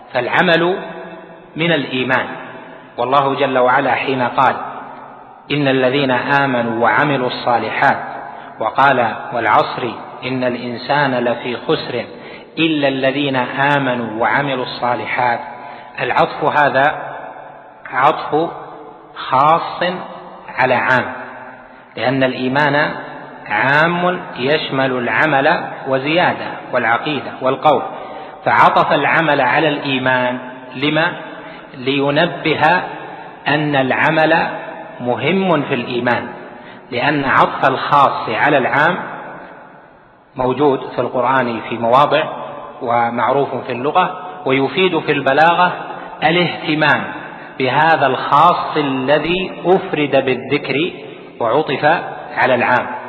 فالعمل من الإيمان، والله جل وعلا حين قال إن الذين آمنوا وعملوا الصالحات وقال والعصر إن الإنسان لفي خسر إلا الذين آمنوا وعملوا الصالحات، العطف هذا عطف خاص على عام، لأن الإيمان عام يشمل العمل وزيادة والعقيدة والقول، فعطف العمل على الإيمان لما؟ لينبه أن العمل مهم في الإيمان، لأن عطف الخاص على العام موجود في القرآن في مواضع ومعروف في اللغة، ويفيد في البلاغة الاهتمام بهذا الخاص الذي أفرد بالذكر وعطف على العام.